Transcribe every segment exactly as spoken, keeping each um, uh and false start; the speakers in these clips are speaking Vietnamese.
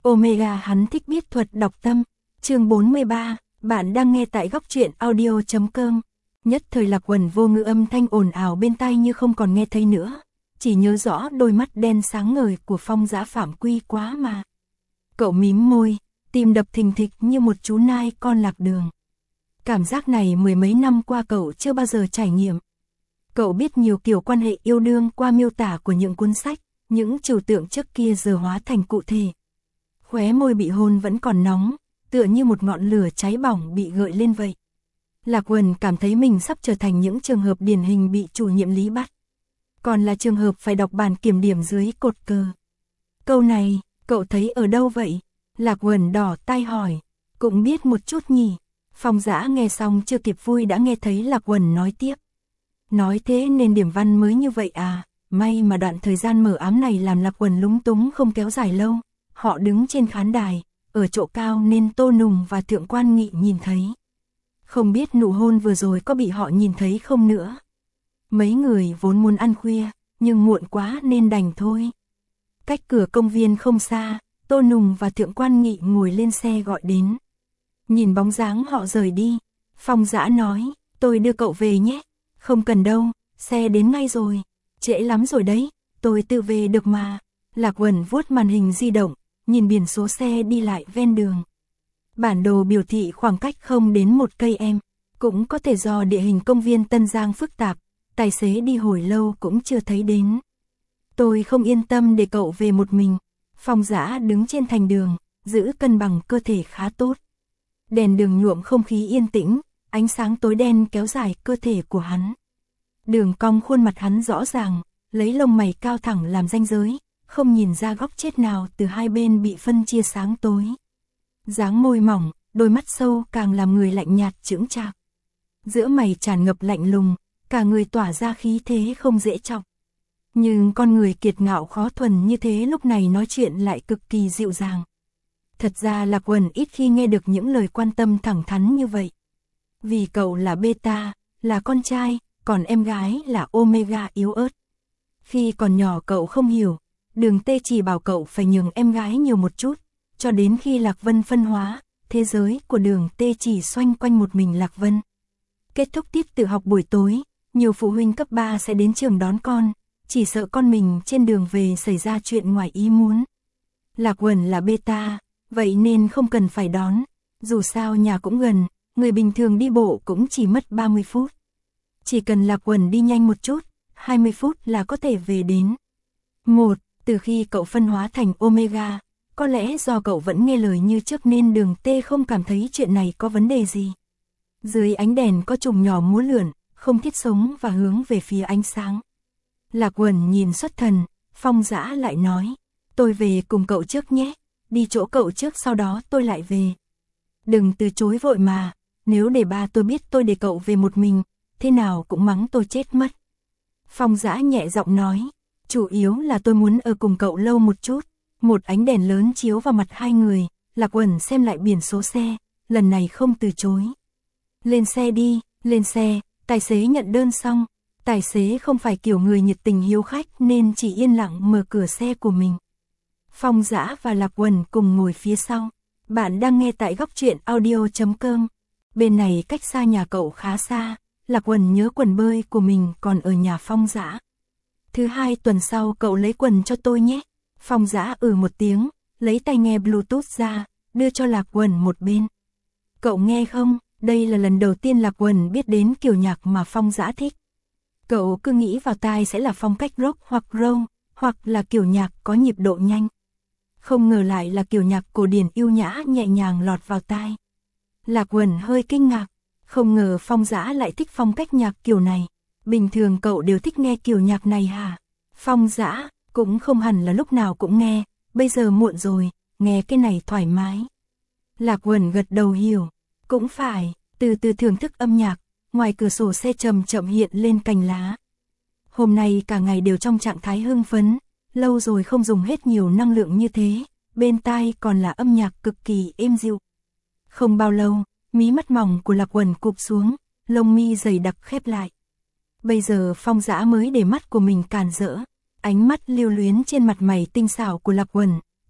Omega hắn thích biết thuật đọc tâm. Chương bốn mươi ba, bạn đang nghe tại góc truyện audio chấm com. Nhất thời Lạc Quần vô ngữ âm thanh ồn ào bên tai như không còn nghe thấy nữa, chỉ nhớ rõ đôi mắt đen sáng ngời của Phong Dã Phạm Quy quá mà. Cậu mím môi, tim đập thình thịch như một chú nai con lạc đường. Cảm giác này mười mấy năm qua cậu chưa bao giờ trải nghiệm. Cậu biết nhiều kiểu quan hệ yêu đương qua miêu tả của những cuốn sách, những trừu tượng trước kia giờ hóa thành cụ thể. Khóe môi bị hôn vẫn còn nóng, tựa như một ngọn lửa cháy bỏng bị gợi lên vậy. Lạc Quần cảm thấy mình sắp trở thành những trường hợp điển hình bị chủ nhiệm Lý bắt. Còn là trường hợp phải đọc bản kiểm điểm dưới cột cờ. Câu này, cậu thấy ở đâu vậy? Lạc Quần đỏ tai hỏi. Cũng biết một chút nhỉ. Phong Dã nghe xong chưa kịp vui đã nghe thấy Lạc Quần nói tiếp. Nói thế nên điểm văn mới như vậy à? May mà đoạn thời gian mở ám này làm Lạc Quần lúng túng không kéo dài lâu. Họ đứng trên khán đài, ở chỗ cao nên Tô Nùng và Thượng Quan Nghị nhìn thấy. Không biết nụ hôn vừa rồi có bị họ nhìn thấy không nữa. Mấy người vốn muốn ăn khuya, nhưng muộn quá nên đành thôi. Cách cửa công viên không xa, Tô Nùng và Thượng Quan Nghị ngồi lên xe gọi đến. Nhìn bóng dáng họ rời đi, Phong Dã nói, tôi đưa cậu về nhé. Không cần đâu, xe đến ngay rồi. Trễ lắm rồi đấy, tôi tự về được mà. Lạc Quần vuốt màn hình di động, nhìn biển số xe đi lại ven đường. Bản đồ biểu thị khoảng cách không đến một cây em, cũng có thể do địa hình công viên Tân Giang phức tạp, tài xế đi hồi lâu cũng chưa thấy đến. Tôi không yên tâm để cậu về một mình. Phong Dã đứng trên thành đường, giữ cân bằng cơ thể khá tốt. Đèn đường nhuộm không khí yên tĩnh, ánh sáng tối đen kéo dài cơ thể của hắn. Đường cong khuôn mặt hắn rõ ràng, lấy lông mày cao thẳng làm ranh giới, không nhìn ra góc chết nào từ hai bên bị phân chia sáng tối. Dáng môi mỏng, đôi mắt sâu càng làm người lạnh nhạt chững chạc. Giữa mày tràn ngập lạnh lùng, cả người tỏa ra khí thế không dễ chọc. Nhưng con người kiệt ngạo khó thuần như thế lúc này nói chuyện lại cực kỳ dịu dàng. Thật ra Lạc Quần ít khi nghe được những lời quan tâm thẳng thắn như vậy. Vì cậu là beta, là con trai, còn em gái là omega yếu ớt. Khi còn nhỏ cậu không hiểu, Đường T chỉ bảo cậu phải nhường em gái nhiều một chút, cho đến khi Lạc Vân phân hóa, thế giới của Đường T chỉ xoay quanh một mình Lạc Vân. Kết thúc tiết tự học buổi tối, nhiều phụ huynh cấp ba sẽ đến trường đón con, chỉ sợ con mình trên đường về xảy ra chuyện ngoài ý muốn. Lạc Quần là beta, vậy nên không cần phải đón, dù sao nhà cũng gần, người bình thường đi bộ cũng chỉ mất ba mươi phút. Chỉ cần Lạc Quần đi nhanh một chút, hai mươi phút là có thể về đến. Một, từ khi cậu phân hóa thành Omega, có lẽ do cậu vẫn nghe lời như trước nên Đường T không cảm thấy chuyện này có vấn đề gì. Dưới ánh đèn có trùng nhỏ múa lượn, không thiết sống và hướng về phía ánh sáng. Lạc Quần nhìn xuất thần, Phong Dã lại nói, tôi về cùng cậu trước nhé, đi chỗ cậu trước sau đó tôi lại về. Đừng từ chối vội mà, nếu để ba tôi biết tôi để cậu về một mình, thế nào cũng mắng tôi chết mất. Phong Dã nhẹ giọng nói, chủ yếu là tôi muốn ở cùng cậu lâu một chút. Một ánh đèn lớn chiếu vào mặt hai người, Lạc Quần xem lại biển số xe, lần này không từ chối. Lên xe đi, lên xe, tài xế nhận đơn xong. Tài xế không phải kiểu người nhiệt tình hiếu khách nên chỉ yên lặng mở cửa xe của mình. Phong Dã và Lạc Quần cùng ngồi phía sau. Bạn đang nghe tại góc truyện audio chấm com. Bên này cách xa nhà cậu khá xa, Lạc Quần nhớ quần bơi của mình còn ở nhà Phong Dã. Thứ hai tuần sau cậu lấy quần cho tôi nhé. Phong Dã ừ một tiếng, lấy tai nghe Bluetooth ra, đưa cho Lạc Quần một bên. Cậu nghe không, đây là lần đầu tiên Lạc Quần biết đến kiểu nhạc mà Phong Dã thích. Cậu cứ nghĩ vào tai sẽ là phong cách rock hoặc roll, hoặc là kiểu nhạc có nhịp độ nhanh. Không ngờ lại là kiểu nhạc cổ điển yêu nhã nhẹ nhàng lọt vào tai. Lạc Quần hơi kinh ngạc, không ngờ Phong Dã lại thích phong cách nhạc kiểu này. Bình thường cậu đều thích nghe kiểu nhạc này hả? Phong Dã cũng không hẳn là lúc nào cũng nghe, bây giờ muộn rồi, nghe cái này thoải mái. Lạc Quần gật đầu hiểu, cũng phải, từ từ thưởng thức âm nhạc, ngoài cửa sổ xe chậm chậm hiện lên cành lá. Hôm nay cả ngày đều trong trạng thái hưng phấn, lâu rồi không dùng hết nhiều năng lượng như thế, bên tai còn là âm nhạc cực kỳ êm dịu. Không bao lâu, mí mắt mỏng của Lạc Quần cụp xuống, lông mi dày đặc khép lại. Bây giờ Phong Dã mới để mắt của mình càn rỡ, ánh mắt lưu luyến trên mặt mày tinh xảo của Lạc Quần,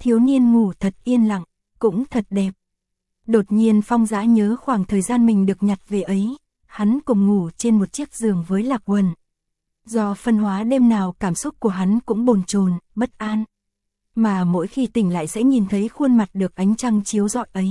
thiếu niên ngủ thật yên lặng, cũng thật đẹp. Đột nhiên Phong Dã nhớ khoảng thời gian mình được nhặt về ấy, hắn cùng ngủ trên một chiếc giường với Lạc Uẩn. Do phân hóa đêm nào cảm xúc của hắn cũng bồn chồn, bất an. Mà mỗi khi tỉnh lại sẽ nhìn thấy khuôn mặt được ánh trăng chiếu rọi ấy.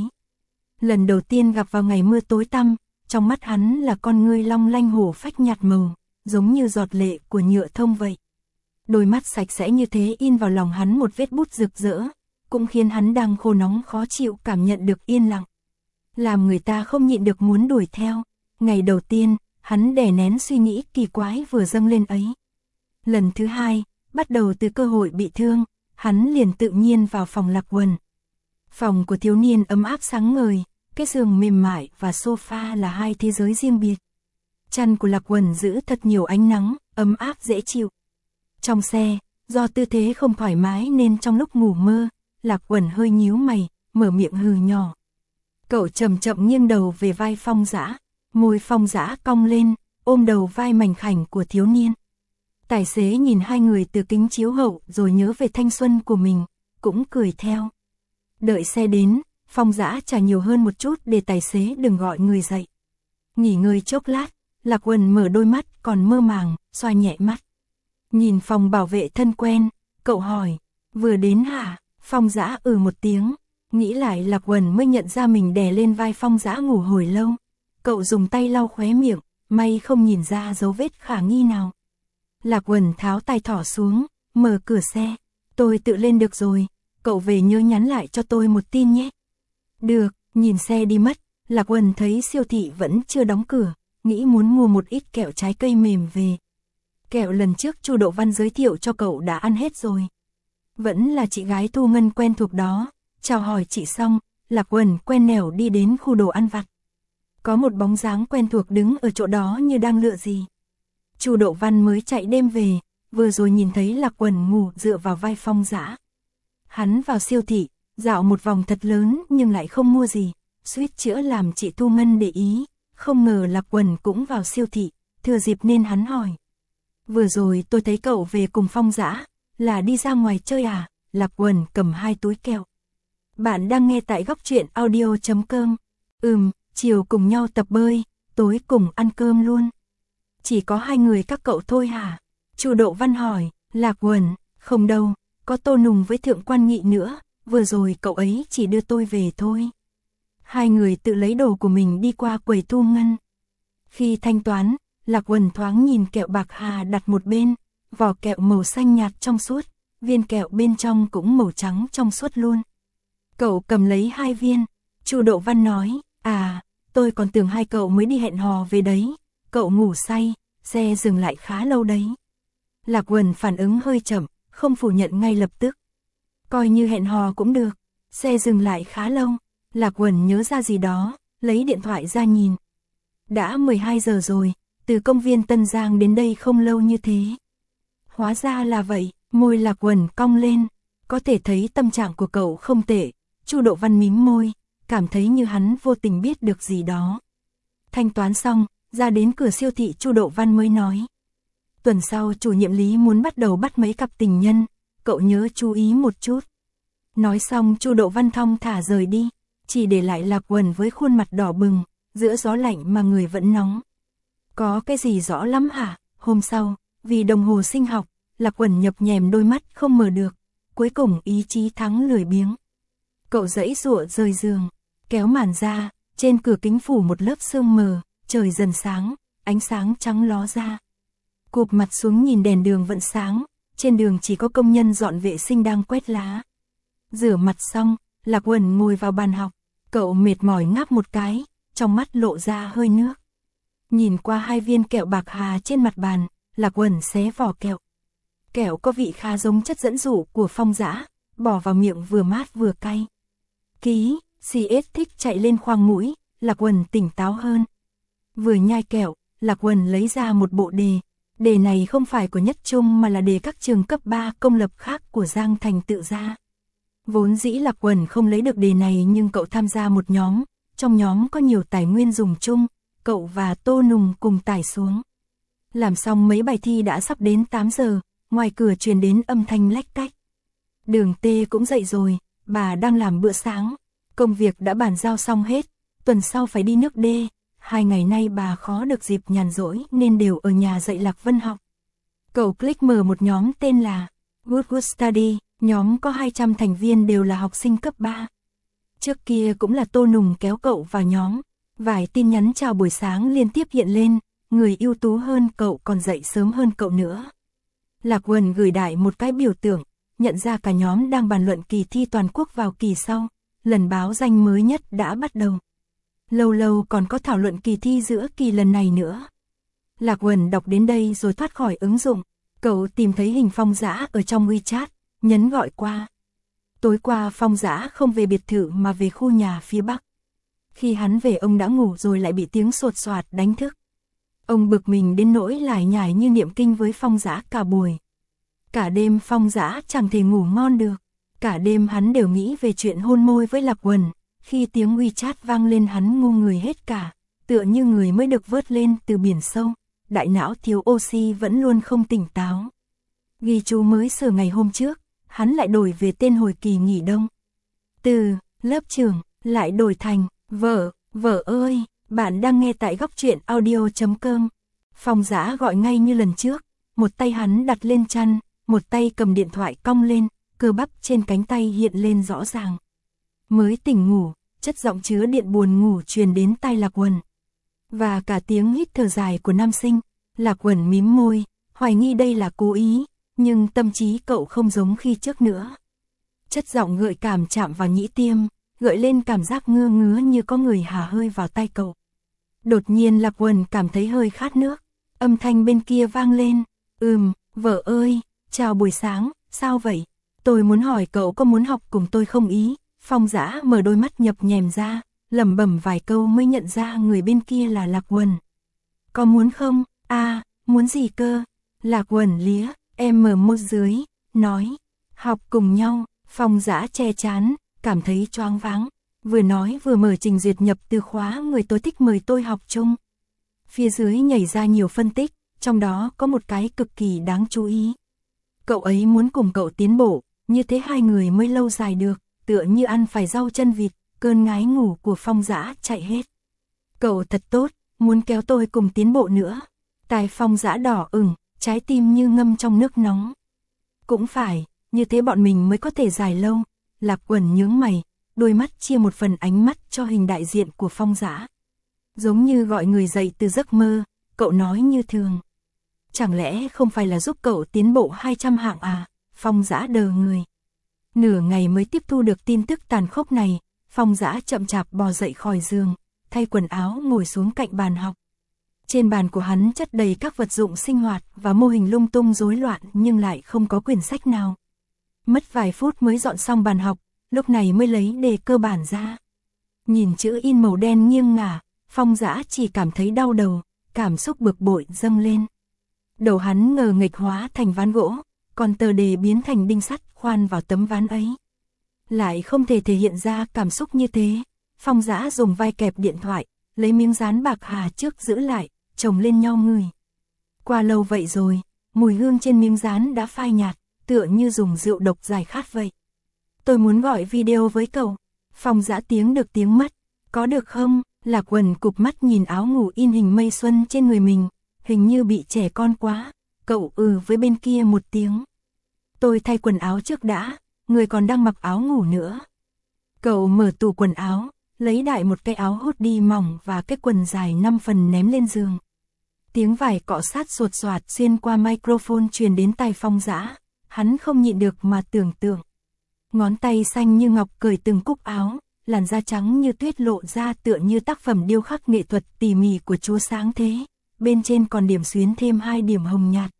Lần đầu tiên gặp vào ngày mưa tối tăm, trong mắt hắn là con ngươi long lanh hổ phách nhạt màu, giống như giọt lệ của nhựa thông vậy. Đôi mắt sạch sẽ như thế in vào lòng hắn một vết bút rực rỡ, cũng khiến hắn đang khô nóng khó chịu cảm nhận được yên lặng. Làm người ta không nhịn được muốn đuổi theo. Ngày đầu tiên, hắn đè nén suy nghĩ kỳ quái vừa dâng lên ấy. Lần thứ hai, bắt đầu từ cơ hội bị thương, hắn liền tự nhiên vào phòng Lạc Uẩn. Phòng của thiếu niên ấm áp sáng ngời, cái giường mềm mại và sofa là hai thế giới riêng biệt. Chăn của Lạc Uẩn giữ thật nhiều ánh nắng, ấm áp dễ chịu. Trong xe, do tư thế không thoải mái nên trong lúc ngủ mơ, Lạc Uẩn hơi nhíu mày, mở miệng hừ nhỏ. Cậu chậm chậm nghiêng đầu về vai Phong Dã, môi Phong Dã cong lên, ôm đầu vai mảnh khảnh của thiếu niên. Tài xế nhìn hai người từ kính chiếu hậu rồi nhớ về thanh xuân của mình, cũng cười theo. Đợi xe đến, Phong Dã trả nhiều hơn một chút để tài xế đừng gọi người dậy. Nghỉ ngơi chốc lát, Lạc Uẩn mở đôi mắt còn mơ màng, xoa nhẹ mắt. Nhìn phòng bảo vệ thân quen, cậu hỏi, vừa đến hả? Phong Dã ừ một tiếng, nghĩ lại Lạc Uẩn mới nhận ra mình đè lên vai Phong Dã ngủ hồi lâu. Cậu dùng tay lau khóe miệng, may không nhìn ra dấu vết khả nghi nào. Lạc Uẩn tháo tay thỏ xuống, mở cửa xe, tôi tự lên được rồi, cậu về nhớ nhắn lại cho tôi một tin nhé. Được, nhìn xe đi mất, Lạc Uẩn thấy siêu thị vẫn chưa đóng cửa, nghĩ muốn mua một ít kẹo trái cây mềm về. Kẹo lần trước Chu Độ Văn giới thiệu cho cậu đã ăn hết rồi. Vẫn là chị gái Thu Ngân quen thuộc đó, chào hỏi chị xong, Lạc Uẩn quen nẻo đi đến khu đồ ăn vặt. Có một bóng dáng quen thuộc đứng ở chỗ đó như đang lựa gì. Chu Độ Văn mới chạy đêm về, vừa rồi nhìn thấy Lạc Uẩn ngủ dựa vào vai Phong Dã. Hắn vào siêu thị, dạo một vòng thật lớn nhưng lại không mua gì, suýt chữa làm chị Thu Ngân để ý, không ngờ Lạc Uẩn cũng vào siêu thị, thừa dịp nên hắn hỏi. Vừa rồi tôi thấy cậu về cùng Phong Dã, là đi ra ngoài chơi à? Lạc Uẩn cầm hai túi kẹo. Bạn đang nghe tại góc truyện audio chấm com. Ừm, chiều cùng nhau tập bơi, tối cùng ăn cơm luôn. Chỉ có hai người các cậu thôi hả? Chu Độ Văn hỏi. Lạc Uẩn, không đâu, có Tô Nùng với Thượng Quan Nghị nữa, vừa rồi cậu ấy chỉ đưa tôi về thôi. Hai người tự lấy đồ của mình đi qua quầy thu ngân. Khi thanh toán, Lạc Uẩn thoáng nhìn kẹo bạc hà đặt một bên, vỏ kẹo màu xanh nhạt trong suốt, viên kẹo bên trong cũng màu trắng trong suốt luôn. Cậu cầm lấy hai viên, Chu Độ Văn nói, à, tôi còn tưởng hai cậu mới đi hẹn hò về đấy, cậu ngủ say, xe dừng lại khá lâu đấy. Lạc Uẩn phản ứng hơi chậm, không phủ nhận ngay lập tức. Coi như hẹn hò cũng được, xe dừng lại khá lâu, Lạc Uẩn nhớ ra gì đó, lấy điện thoại ra nhìn. Đã mười hai giờ rồi, từ công viên Tân Giang đến đây không lâu như thế. Hóa ra là vậy, môi Lạc Uẩn cong lên, có thể thấy tâm trạng của cậu không tệ. Chu Độ Văn mím môi, cảm thấy như hắn vô tình biết được gì đó. Thanh toán xong, ra đến cửa siêu thị Chu Độ Văn mới nói. Tuần sau chủ nhiệm Lý muốn bắt đầu bắt mấy cặp tình nhân, cậu nhớ chú ý một chút. Nói xong Chu Độ Văn thong thả rời đi, chỉ để lại Lạc Uẩn với khuôn mặt đỏ bừng, giữa gió lạnh mà người vẫn nóng. Có cái gì rõ lắm hả? Hôm sau, vì đồng hồ sinh học, Lạc Uẩn nhập nhèm đôi mắt không mở được, cuối cùng ý chí thắng lười biếng. Cậu giãy giụa rời giường, kéo màn ra, trên cửa kính phủ một lớp sương mờ, trời dần sáng, ánh sáng trắng ló ra. Cụp mặt xuống nhìn đèn đường vẫn sáng, trên đường chỉ có công nhân dọn vệ sinh đang quét lá. Rửa mặt xong, Lạc Uẩn ngồi vào bàn học, cậu mệt mỏi ngáp một cái, trong mắt lộ ra hơi nước. Nhìn qua hai viên kẹo bạc hà trên mặt bàn, Lạc Uẩn xé vỏ kẹo. Kẹo có vị khá giống chất dẫn dụ của Phong Dã, bỏ vào miệng vừa mát vừa cay. Ký, xê ét thích chạy lên khoang mũi, Lạc Uẩn tỉnh táo hơn. Vừa nhai kẹo, Lạc Uẩn lấy ra một bộ đề. Đề này không phải của Nhất Trung mà là đề các trường cấp ba công lập khác của Giang Thành tự ra. Vốn dĩ Lạc Uẩn không lấy được đề này nhưng cậu tham gia một nhóm, trong nhóm có nhiều tài nguyên dùng chung, cậu và Tô Nùng cùng tải xuống. Làm xong mấy bài thi đã sắp đến tám giờ, ngoài cửa truyền đến âm thanh lách cách. Đường Tê cũng dậy rồi, bà đang làm bữa sáng, công việc đã bàn giao xong hết, tuần sau phải đi nước đê, hai ngày nay bà khó được dịp nhàn rỗi nên đều ở nhà dạy Lạc Vân học. Cậu click mở một nhóm tên là Good Good Study, nhóm có hai trăm thành viên đều là học sinh cấp ba. Trước kia cũng là Tô Nùng kéo cậu vào nhóm, vài tin nhắn chào buổi sáng liên tiếp hiện lên, người ưu tú hơn cậu còn dậy sớm hơn cậu nữa. Lạc Quần gửi đại một cái biểu tượng, nhận ra cả nhóm đang bàn luận kỳ thi toàn quốc vào kỳ sau, lần báo danh mới nhất đã bắt đầu. Lâu lâu còn có thảo luận kỳ thi giữa kỳ lần này nữa. Lạc Quần đọc đến đây rồi thoát khỏi ứng dụng, cậu tìm thấy hình Phong Dã ở trong WeChat, nhấn gọi qua. Tối qua Phong Dã không về biệt thự mà về khu nhà phía bắc. Khi hắn về ông đã ngủ rồi lại bị tiếng sột soạt đánh thức. Ông bực mình đến nỗi lải nhải như niệm kinh với Phong Dã cả buổi. Cả đêm Phong Dã chẳng thể ngủ ngon được. Cả đêm hắn đều nghĩ về chuyện hôn môi với Lạc Quần. Khi tiếng WeChat vang lên hắn ngu người hết cả, tựa như người mới được vớt lên từ biển sâu. Đại não thiếu oxy vẫn luôn không tỉnh táo. Ghi chú mới sửa ngày hôm trước, hắn lại đổi về tên hồi kỳ nghỉ đông. Từ lớp trưởng lại đổi thành vợ, vợ ơi, bạn đang nghe tại góc truyện audio chấm com. Phong Dã gọi ngay như lần trước, một tay hắn đặt lên chăn, một tay cầm điện thoại cong lên, cơ bắp trên cánh tay hiện lên rõ ràng. Mới tỉnh ngủ, chất giọng chứa điện buồn ngủ truyền đến tai Lạc Quần. Và cả tiếng hít thở dài của nam sinh. Lạc Quần mím môi, hoài nghi đây là cố ý, nhưng tâm trí cậu không giống khi trước nữa. Chất giọng gợi cảm chạm vào nhĩ tiêm, gợi lên cảm giác ngơ ngứa như có người hà hơi vào tay cậu. Đột nhiên Lạc Quần cảm thấy hơi khát nước, âm thanh bên kia vang lên, ừm, vợ ơi, chào buổi sáng, sao vậy? Tôi muốn hỏi cậu có muốn học cùng tôi không ý? Phong Dã mở đôi mắt nhập nhèm ra, lẩm bẩm vài câu mới nhận ra người bên kia là Lạc Quần. Có muốn không? À, muốn gì cơ? Lạc Quần lía, em mở môi dưới, nói, học cùng nhau. Phong Dã che chán, cảm thấy choáng váng, vừa nói vừa mở trình duyệt nhập từ khóa người tôi thích mời tôi học chung. Phía dưới nhảy ra nhiều phân tích, trong đó có một cái cực kỳ đáng chú ý. Cậu ấy muốn cùng cậu tiến bộ, như thế hai người mới lâu dài được, tựa như ăn phải rau chân vịt, cơn ngái ngủ của Phong Dã chạy hết. Cậu thật tốt, muốn kéo tôi cùng tiến bộ nữa. Tai Phong Dã đỏ ửng, trái tim như ngâm trong nước nóng. Cũng phải, như thế bọn mình mới có thể dài lâu. Lạc Quần nhướng mày, đôi mắt chia một phần ánh mắt cho hình đại diện của Phong Dã. Giống như gọi người dậy từ giấc mơ, cậu nói như thường. Chẳng lẽ không phải là giúp cậu tiến bộ hai trăm hạng à? Phong Dã đờ người. Nửa ngày mới tiếp thu được tin tức tàn khốc này, Phong Dã chậm chạp bò dậy khỏi giường, thay quần áo ngồi xuống cạnh bàn học. Trên bàn của hắn chất đầy các vật dụng sinh hoạt và mô hình lung tung rối loạn nhưng lại không có quyển sách nào. Mất vài phút mới dọn xong bàn học, lúc này mới lấy đề cơ bản ra. Nhìn chữ in màu đen nghiêng ngả, Phong Dã chỉ cảm thấy đau đầu, cảm xúc bực bội dâng lên. Đầu hắn ngờ nghịch hóa thành ván gỗ, còn tờ đề biến thành đinh sắt khoan vào tấm ván ấy. Lại không thể thể hiện ra cảm xúc như thế. Phong Dã dùng vai kẹp điện thoại, lấy miếng dán bạc hà trước giữ lại, chồng lên nhau ngửi. Qua lâu vậy rồi, mùi hương trên miếng dán đã phai nhạt, tựa như dùng rượu độc giải khát vậy. Tôi muốn gọi video với cậu. Phong Dã tiếng được tiếng mất. Có được không? Lạc Quần cụp mắt nhìn áo ngủ in hình mây xuân trên người mình, hình như bị trẻ con quá. Cậu ừ với bên kia một tiếng. Tôi thay quần áo trước đã, người còn đang mặc áo ngủ nữa. Cậu mở tủ quần áo, lấy đại một cái áo hoodie mỏng và cái quần dài năm phần ném lên giường. Tiếng vải cọ sát sột soạt xuyên qua microphone truyền đến tai Phong Dã, hắn không nhịn được mà tưởng tượng. Ngón tay xanh như ngọc cởi từng cúc áo, làn da trắng như tuyết lộ ra tựa như tác phẩm điêu khắc nghệ thuật tỉ mỉ của Chúa Sáng Thế, bên trên còn điểm xuyến thêm hai điểm hồng nhạt.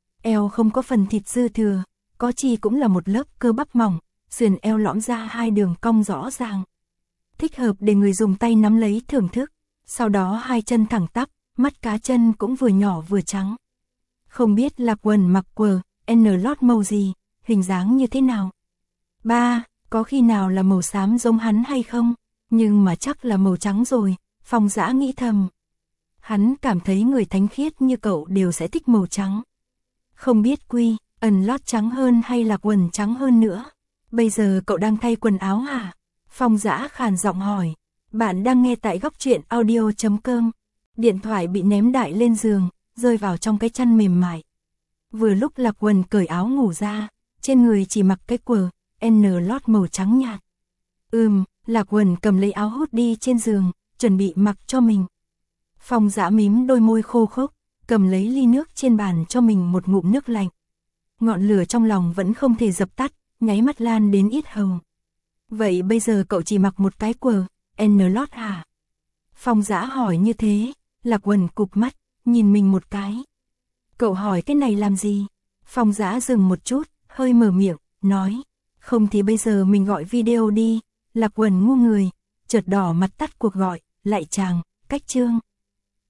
Eo không có phần thịt dư thừa, có chi cũng là một lớp cơ bắp mỏng, sườn eo lõm ra hai đường cong rõ ràng. Thích hợp để người dùng tay nắm lấy thưởng thức, sau đó hai chân thẳng tắp, mắt cá chân cũng vừa nhỏ vừa trắng. Không biết Lạc Quần mặc quần N lót màu gì, hình dáng như thế nào. Ba, có khi nào là màu xám giống hắn hay không, nhưng mà chắc là màu trắng rồi, Phong Dã nghĩ thầm. Hắn cảm thấy người thánh khiết như cậu đều sẽ thích màu trắng. Không biết quy, ẩn lót trắng hơn hay là quần trắng hơn nữa. Bây giờ cậu đang thay quần áo hả? Phong Dã khàn giọng hỏi. Bạn đang nghe tại góc truyện audio.com. Điện thoại bị ném đại lên giường, rơi vào trong cái chăn mềm mại. Vừa lúc Lạc Quần cởi áo ngủ ra, trên người chỉ mặc cái quần N lót màu trắng nhạt. Ừm, Lạc Quần cầm lấy áo hốt đi trên giường, chuẩn bị mặc cho mình. Phong Dã mím đôi môi khô khốc, cầm lấy ly nước trên bàn cho mình một ngụm nước lạnh. Ngọn lửa trong lòng vẫn không thể dập tắt, nháy mắt lan đến yết hầu. Vậy bây giờ cậu chỉ mặc một cái quần N lót hả? Phong Dã hỏi như thế, Lạc Quần cụp mắt, nhìn mình một cái. Cậu hỏi cái này làm gì? Phong Dã dừng một chút, hơi mở miệng, nói. Không thì bây giờ mình gọi video đi. Lạc Quần ngu người, chợt đỏ mặt tắt cuộc gọi, lại chàng, cách chương.